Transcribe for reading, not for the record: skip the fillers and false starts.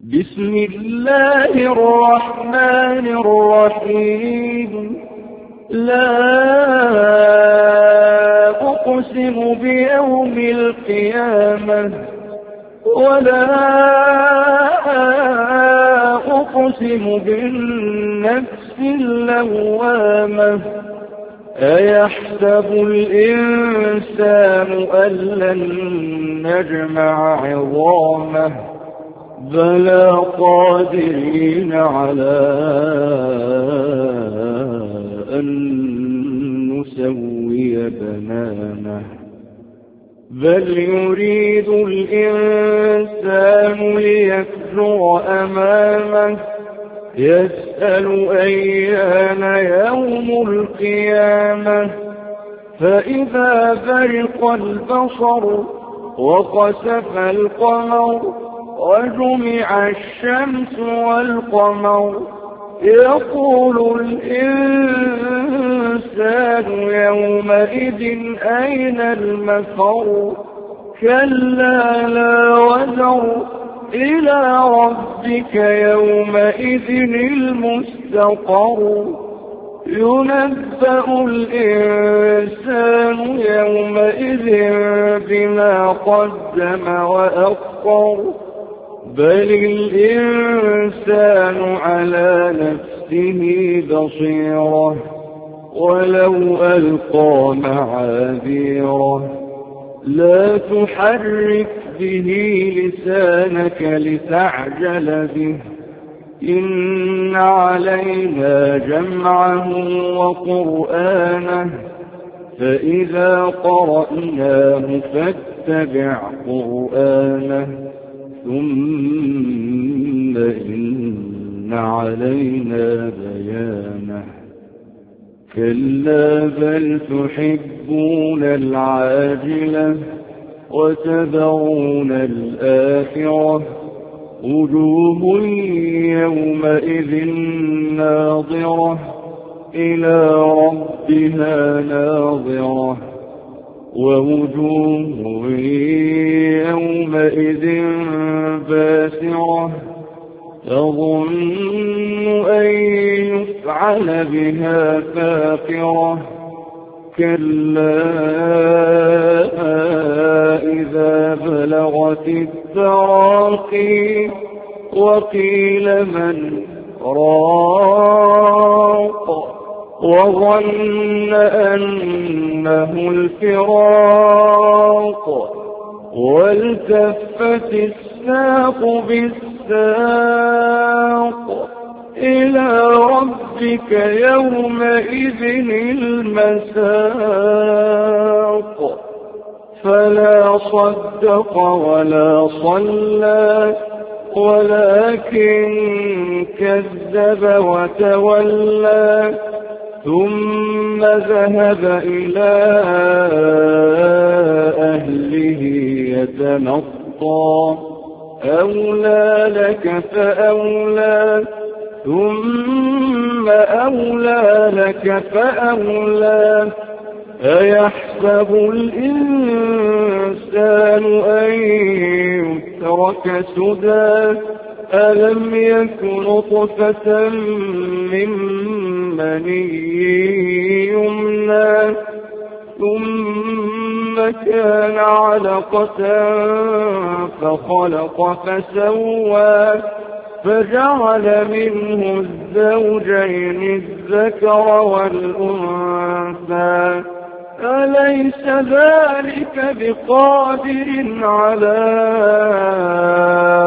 بسم الله الرحمن الرحيم. لا أقسم بيوم القيامة ولا أقسم بالنفس اللوامة. أيحسب الإنسان أن لن نجمع عظامه بلى قادرين على أن نسوي بنانه بل يريد الإنسان ليكفر أمامه يسأل أيان يوم القيامة فإذا برق البصر وخسف القمر وجمع الشمس والقمر يقول الإنسان يومئذ أين المفر كلا لا وزر إلى ربك يومئذ المستقر ينبأ الإنسان يومئذ بما قدم وأخر بل الإنسان على نفسه بصيرة ولو ألقى معاذيره لا تحرك به لسانك لتعجل به إن علينا جمعه وقرآنه فإذا قرأناه فاتبع قرآنه ثم إن علينا بيانه كلا بل تحبون العاجلة وتذرون الآخرة وجوه يومئذ ناظرة إلى ربها ناظرة ووجوه يومئذ باسرة تظن أن يفعل بها فاقرة كلا إذا بلغت التراقي وقيل من راق وظن أنه الفراق والتفت الساق بالساق إلى ربك يومئذ المساق فلا صدق ولا صلى ولكن كذب وتولى ثم ذهب إلى أهله يتمطى أولى لك فأولى ثم أولى لك فأولى أيحسب الإنسان أن يترك سدى ألم يكن نطفة من مني يمنى ثم كان علقة فخلق فسوى فجعل منه الزوجين الذكر والأنثى أليس ذلك بقادر على